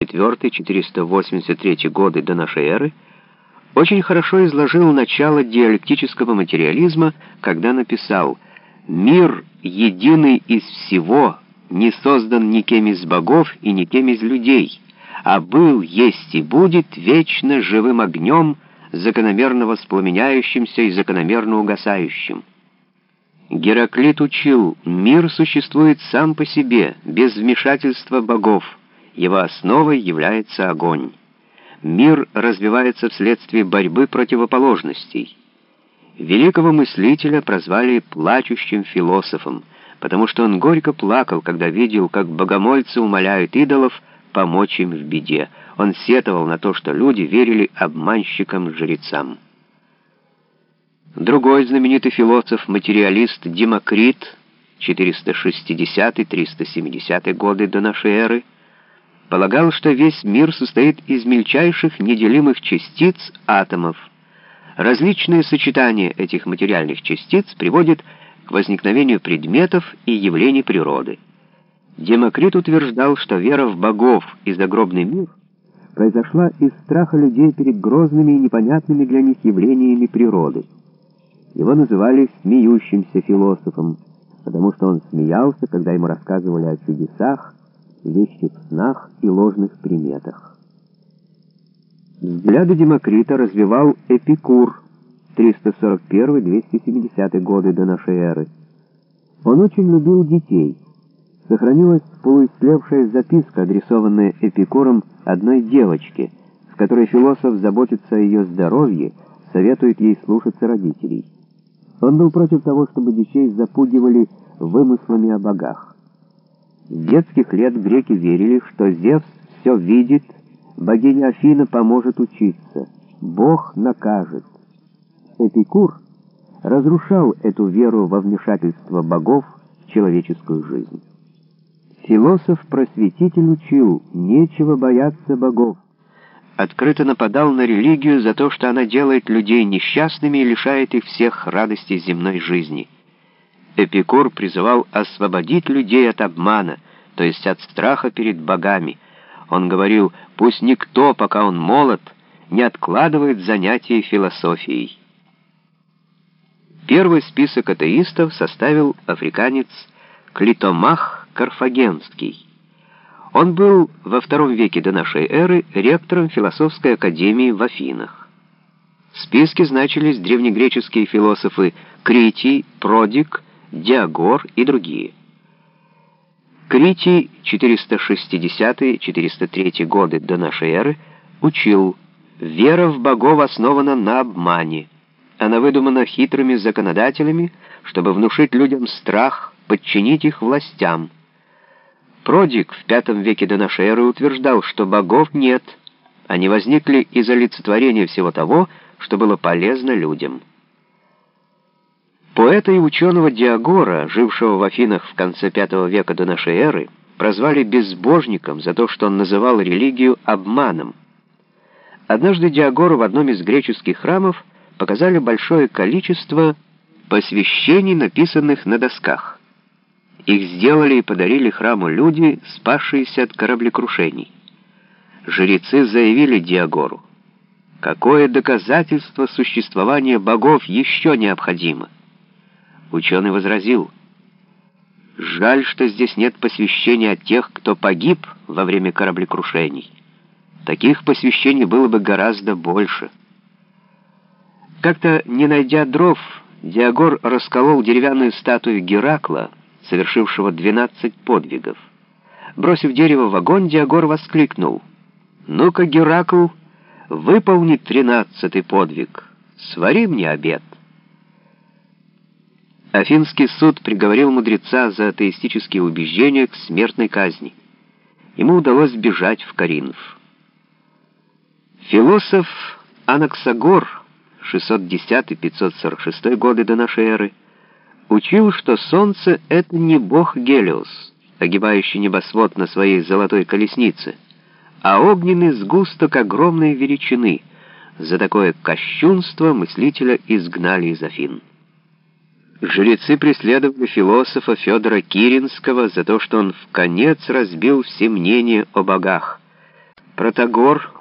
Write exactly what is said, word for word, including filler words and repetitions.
четыреста восемьдесят третий годы до нашей эры, очень хорошо изложил начало диалектического материализма, когда написал: «Мир, единый из всего, не создан никем из богов и никем из людей, а был, есть и будет вечно живым огнем, закономерно воспламеняющимся и закономерно угасающим». Гераклит учил: мир существует сам по себе, без вмешательства богов, его основой является огонь. Мир развивается вследствие борьбы противоположностей. Великого мыслителя прозвали плачущим философом, потому что он горько плакал, когда видел, как богомольцы умоляют идолов помочь им в беде. Он сетовал на то, что люди верили обманщикам-жрецам. Другой знаменитый философ-материалист Демокрит, четыреста шестидесятый — триста семидесятый годы до нашей эры, полагал, что весь мир состоит из мельчайших неделимых частиц атомов. Различные сочетания этих материальных частиц приводят к возникновению предметов и явлений природы. Демокрит утверждал, что вера в богов и загробный мир произошла из страха людей перед грозными и непонятными для них явлениями природы. Его называли смеющимся философом, потому что он смеялся, когда ему рассказывали о чудесах, вещих снах и ложных приметах. Взгляды Демокрита развивал Эпикур, триста сорок первый — двести семидесятый годы до нашей эры. Он очень любил детей. Сохранилась полуистлевшая записка, адресованная Эпикуром одной девочке, в которой философ заботится о ее здоровье, советует ей слушаться родителей. Он был против того, чтобы детей запугивали вымыслами о богах. С детских лет греки верили, что Зевс все видит, богиня Афина поможет учиться, Бог накажет. Эпикур разрушал эту веру во вмешательство богов в человеческую жизнь. Философ-просветитель учил: нечего бояться богов. Открыто нападал на религию за то, что она делает людей несчастными и лишает их всех радостей земной жизни. Эпикур призывал освободить людей от обмана, то есть от страха перед богами. Он говорил: пусть никто, пока он молод, не откладывает занятий философией. Первый список атеистов составил африканец Клитомах Карфагенский. Он был во втором веке до нашей эры ректором философской академии в Афинах. В списке значились древнегреческие философы Критий, Продик, Диагор и другие. Критий, четыреста шестидесятый — четыреста третий годы до нашей эры, учил: вера в богов основана на обмане. Она выдумана хитрыми законодателями, чтобы внушить людям страх, подчинить их властям. Продик в пятом веке до нашей эры утверждал, что богов нет, они возникли из олицетворения всего того, что было полезно людям. Поэта и ученого Диагора, жившего в Афинах в конце пятого века до нашей эры, прозвали безбожником за то, что он называл религию обманом. Однажды Диагору в одном из греческих храмов показали большое количество посвящений, написанных на досках. Их сделали и подарили храму люди, спасшиеся от кораблекрушений. Жрецы заявили Диагору: какое доказательство существования богов еще необходимо? Ученый возразил: жаль, что здесь нет посвящения от тех, кто погиб во время кораблекрушений. Таких посвящений было бы гораздо больше. Как-то, не найдя дров, Диагор расколол деревянную статую Геракла, совершившего двенадцать подвигов. Бросив дерево в огонь, Диагор воскликнул: «Ну-ка, Геракл, выполни тринадцатый подвиг, свари мне обед». Афинский суд приговорил мудреца за атеистические убеждения к смертной казни. Ему удалось бежать в Коринф. Философ Анаксагор, шестьсот десятый — пятьсот сорок шестой годы до нашей эры, учил, что солнце — это не бог Гелиос, огибающий небосвод на своей золотой колеснице, а огненный сгусток огромной величины. За такое кощунство мыслителя изгнали из Афин. Жрецы преследовали философа Федора Киринского за то, что он вконец разбил все мнения о богах. Протагор